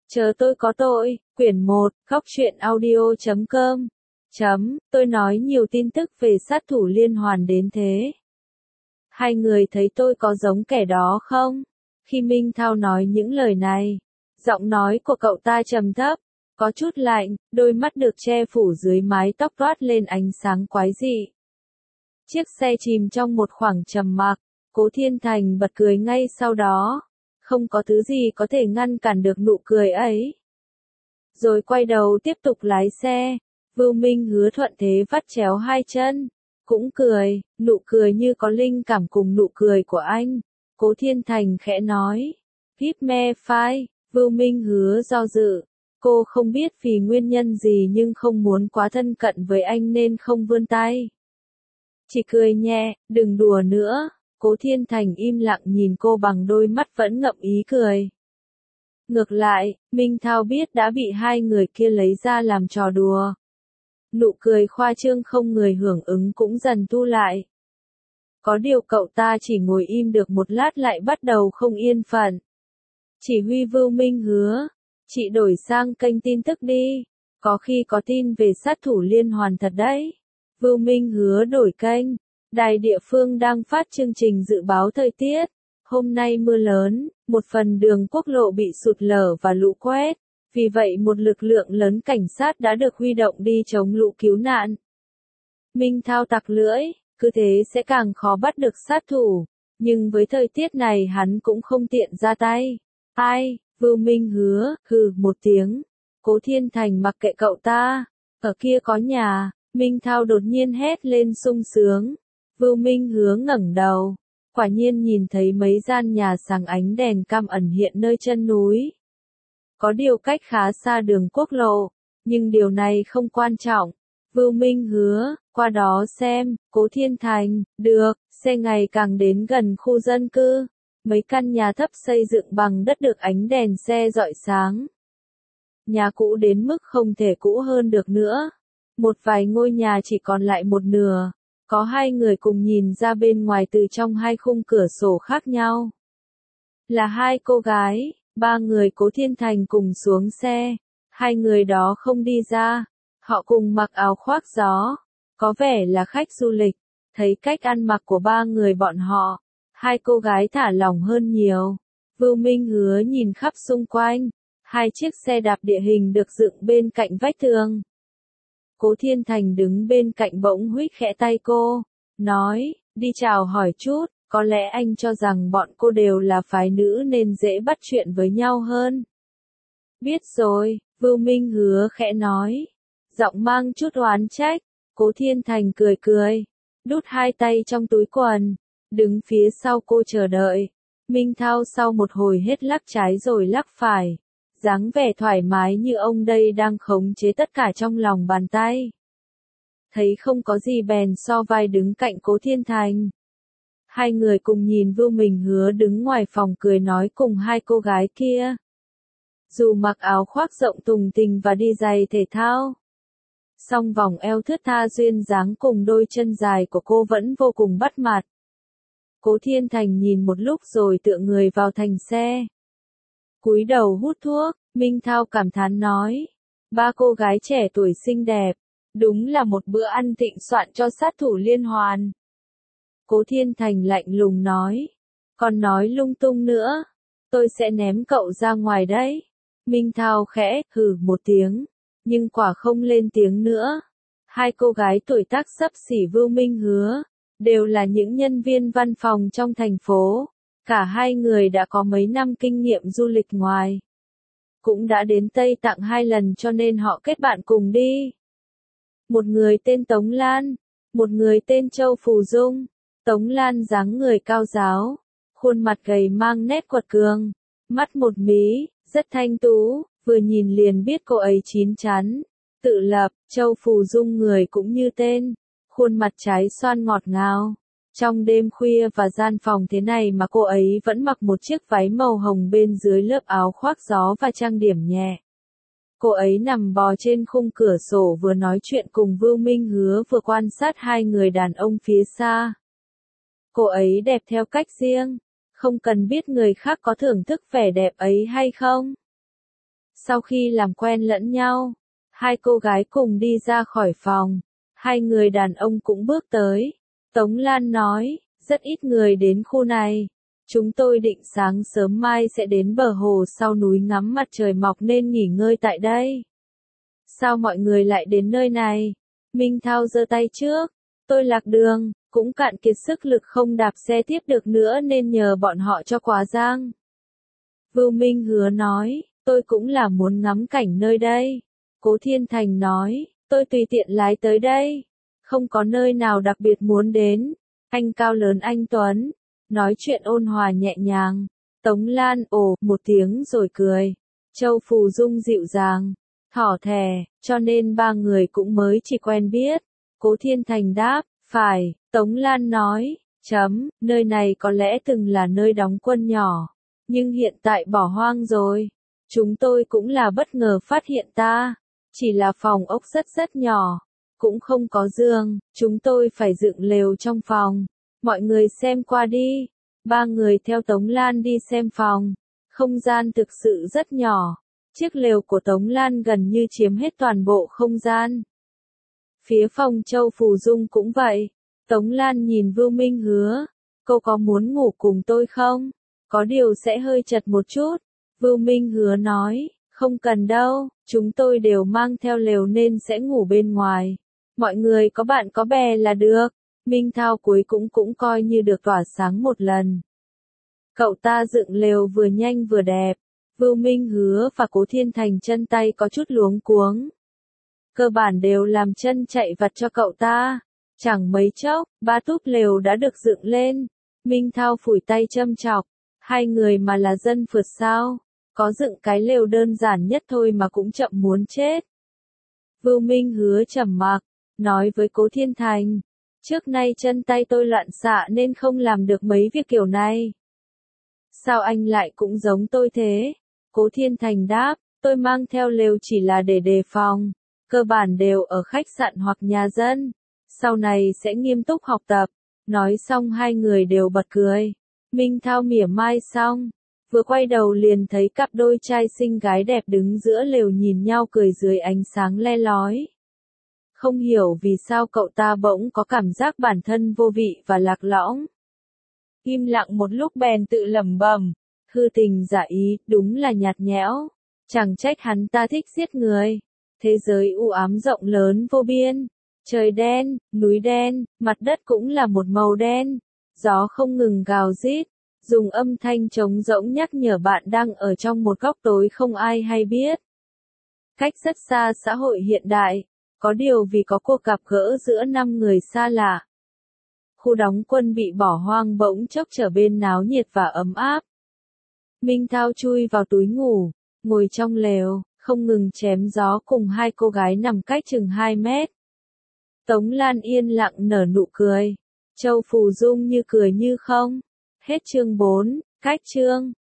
Chờ tôi có tội, quyển 1, Góc truyện audio.com. Tôi nói nhiều tin tức về sát thủ liên hoàn đến thế. Hai người thấy tôi có giống kẻ đó không? Khi Minh Thao nói những lời này, giọng nói của cậu ta trầm thấp, có chút lạnh, đôi mắt được che phủ dưới mái tóc toát lên ánh sáng quái dị. Chiếc xe chìm trong một khoảng trầm mặc, Cố Thiên Thành bật cười ngay sau đó. Không có thứ gì có thể ngăn cản được nụ cười ấy. Rồi quay đầu tiếp tục lái xe, Vưu Minh Hứa thuận thế vắt chéo hai chân, cũng cười, nụ cười như có linh cảm cùng nụ cười của anh. Cố Thiên Thành khẽ nói, Híp me phai, Vưu Minh Hứa do dự, cô không biết vì nguyên nhân gì nhưng không muốn quá thân cận với anh nên không vươn tay. Chỉ cười nhẹ, đừng đùa nữa. Cố Thiên Thành im lặng nhìn cô bằng đôi mắt vẫn ngậm ý cười. Ngược lại, Minh Thao biết đã bị hai người kia lấy ra làm trò đùa. Nụ cười khoa trương không người hưởng ứng cũng dần thu lại. Có điều cậu ta chỉ ngồi im được một lát lại bắt đầu không yên phận. Chỉ huy Vưu Minh Hứa, chị đổi sang kênh tin tức đi, có khi có tin về sát thủ liên hoàn thật đấy. Vưu Minh Hứa đổi kênh. Đài địa phương đang phát chương trình dự báo thời tiết. Hôm nay mưa lớn, một phần đường quốc lộ bị sụt lở và lũ quét. Vì vậy một lực lượng lớn cảnh sát đã được huy động đi chống lũ cứu nạn. Minh Thao tặc lưỡi, cứ thế sẽ càng khó bắt được sát thủ. Nhưng với thời tiết này hắn cũng không tiện ra tay. Ai, Vưu Minh Hứa, hừ một tiếng. Cố Thiên Thành mặc kệ cậu ta. Ở kia có nhà, Minh Thao đột nhiên hét lên sung sướng. Vưu Minh Hứa ngẩng đầu, quả nhiên nhìn thấy mấy gian nhà sáng ánh đèn cam ẩn hiện nơi chân núi. Có điều cách khá xa đường quốc lộ, nhưng điều này không quan trọng. Vưu Minh Hứa, qua đó xem, Cố Thiên Thành, được, xe ngày càng đến gần khu dân cư. Mấy căn nhà thấp xây dựng bằng đất được ánh đèn xe rọi sáng. Nhà cũ đến mức không thể cũ hơn được nữa. Một vài ngôi nhà chỉ còn lại một nửa. Có hai người cùng nhìn ra bên ngoài từ trong hai khung cửa sổ khác nhau. Là hai cô gái, ba người Cố Thiên Thành cùng xuống xe. Hai người đó không đi ra. Họ cùng mặc áo khoác gió. Có vẻ là khách du lịch. Thấy cách ăn mặc của ba người bọn họ. Hai cô gái thả lỏng hơn nhiều. Vưu Minh Hứa nhìn khắp xung quanh. Hai chiếc xe đạp địa hình được dựng bên cạnh vách tường. Cố Thiên Thành đứng bên cạnh bỗng huých khẽ tay cô, nói, đi chào hỏi chút, có lẽ anh cho rằng bọn cô đều là phái nữ nên dễ bắt chuyện với nhau hơn. Biết rồi, Vưu Minh Hứa khẽ nói, giọng mang chút oán trách. Cố Thiên Thành cười cười, đút hai tay trong túi quần, đứng phía sau cô chờ đợi. Minh Thao sau một hồi hết lắc trái rồi lắc phải. Dáng vẻ thoải mái như ông đây đang khống chế tất cả trong lòng bàn tay. Thấy không có gì bèn so vai đứng cạnh Cố Thiên Thành. Hai người cùng nhìn Vưu Minh Hứa đứng ngoài phòng cười nói cùng hai cô gái kia. Dù mặc áo khoác rộng tùng tình và đi giày thể thao, song vòng eo thướt tha duyên dáng cùng đôi chân dài của cô vẫn vô cùng bắt mặt. Cố Thiên Thành nhìn một lúc rồi tựa người vào thành xe. Cúi đầu hút thuốc, Minh Thao cảm thán nói. Ba cô gái trẻ tuổi xinh đẹp. Đúng là một bữa ăn thịnh soạn cho sát thủ liên hoàn. Cố Thiên Thành lạnh lùng nói. Còn nói lung tung nữa. Tôi sẽ ném cậu ra ngoài đấy. Minh Thao khẽ, hừ một tiếng. Nhưng quả không lên tiếng nữa. Hai cô gái tuổi tác xấp xỉ Vưu Minh Hứa. Đều là những nhân viên văn phòng trong thành phố. Cả hai người đã có mấy năm kinh nghiệm du lịch ngoài. Cũng đã đến Tây Tạng 2 lần cho nên họ kết bạn cùng đi. Một người tên Tống Lan, một người tên Châu Phù Dung. Tống Lan dáng người cao ráo, khuôn mặt gầy mang nét quật cường, mắt một mí, rất thanh tú, vừa nhìn liền biết cô ấy chín chắn, tự lập. Châu Phù Dung người cũng như tên, khuôn mặt trái xoan ngọt ngào. Trong đêm khuya và gian phòng thế này mà cô ấy vẫn mặc một chiếc váy màu hồng bên dưới lớp áo khoác gió và trang điểm nhẹ. Cô ấy nằm bò trên khung cửa sổ vừa nói chuyện cùng Vưu Minh Hứa vừa quan sát hai người đàn ông phía xa. Cô ấy đẹp theo cách riêng, không cần biết người khác có thưởng thức vẻ đẹp ấy hay không. Sau khi làm quen lẫn nhau, hai cô gái cùng đi ra khỏi phòng. Hai người đàn ông cũng bước tới. Tống Lan nói, rất ít người đến khu này. Chúng tôi định sáng sớm mai sẽ đến bờ hồ sau núi ngắm mặt trời mọc nên nghỉ ngơi tại đây. Sao mọi người lại đến nơi này? Minh Thao giơ tay trước. Tôi lạc đường, cũng cạn kiệt sức lực không đạp xe tiếp được nữa nên nhờ bọn họ cho quà giang. Vưu Minh Hứa nói, tôi cũng là muốn ngắm cảnh nơi đây. Cố Thiên Thành nói, tôi tùy tiện lái tới đây. Không có nơi nào đặc biệt muốn đến. Anh cao lớn anh Tuấn. Nói chuyện ôn hòa nhẹ nhàng. Tống Lan ồ một tiếng rồi cười. Châu Phù Dung dịu dàng, thỏ thẻ, cho nên ba người cũng mới chỉ quen biết. Cố Thiên Thành đáp, phải. Tống Lan nói, nơi này có lẽ từng là nơi đóng quân nhỏ, nhưng hiện tại bỏ hoang rồi. Chúng tôi cũng là bất ngờ phát hiện ta. Chỉ là phòng ốc rất nhỏ, cũng không có giường, chúng tôi phải dựng lều trong phòng. Mọi người xem qua đi. Ba người theo Tống Lan đi xem phòng. Không gian thực sự rất nhỏ. Chiếc lều của Tống Lan gần như chiếm hết toàn bộ không gian. Phía phòng Châu Phù Dung cũng vậy. Tống Lan nhìn Vưu Minh Hứa. Cô có muốn ngủ cùng tôi không? Có điều sẽ hơi chật một chút. Vưu Minh Hứa nói, không cần đâu, chúng tôi đều mang theo lều nên sẽ ngủ bên ngoài. Mọi người có bạn có bè là được. Minh Thao cuối cũng coi như được tỏa sáng một lần. Cậu ta dựng lều vừa nhanh vừa đẹp. Vưu Minh Hứa và Cố Thiên Thành chân tay có chút luống cuống. Cơ bản đều làm chân chạy vặt cho cậu ta. Chẳng mấy chốc, ba túp lều đã được dựng lên. Minh Thao phủi tay châm chọc. Hai người mà là dân phượt sao? Có dựng cái lều đơn giản nhất thôi mà cũng chậm muốn chết. Vưu Minh Hứa trầm mặc, nói với Cố Thiên Thành. Trước nay chân tay tôi loạn xạ nên không làm được mấy việc kiểu này. Sao anh lại cũng giống tôi thế? Cố Thiên Thành đáp, tôi mang theo lều chỉ là để đề phòng. Cơ bản đều ở khách sạn hoặc nhà dân. Sau này sẽ nghiêm túc học tập. Nói xong hai người đều bật cười. Minh Thao mỉa mai xong. Vừa quay đầu liền thấy cặp đôi trai xinh gái đẹp đứng giữa lều nhìn nhau cười dưới ánh sáng le lói. Không hiểu vì sao cậu ta bỗng có cảm giác bản thân vô vị và lạc lõng. Im lặng một lúc bèn tự lẩm bẩm, hư tình giả ý, đúng là nhạt nhẽo. Chẳng trách hắn ta thích giết người. Thế giới u ám rộng lớn vô biên. Trời đen, núi đen, mặt đất cũng là một màu đen. Gió không ngừng gào rít. Dùng âm thanh trống rỗng nhắc nhở bạn đang ở trong một góc tối không ai hay biết. Cách rất xa xã hội hiện đại. Có điều vì có cuộc gặp gỡ giữa 5 người xa lạ. Khu đóng quân bị bỏ hoang bỗng chốc trở bên náo nhiệt và ấm áp. Minh Thao chui vào túi ngủ, ngồi trong lều, không ngừng chém gió cùng hai cô gái nằm cách chừng 2 mét. Tống Lan yên lặng nở nụ cười. Châu Phù Dung như cười như không. Hết chương 4, cách chương.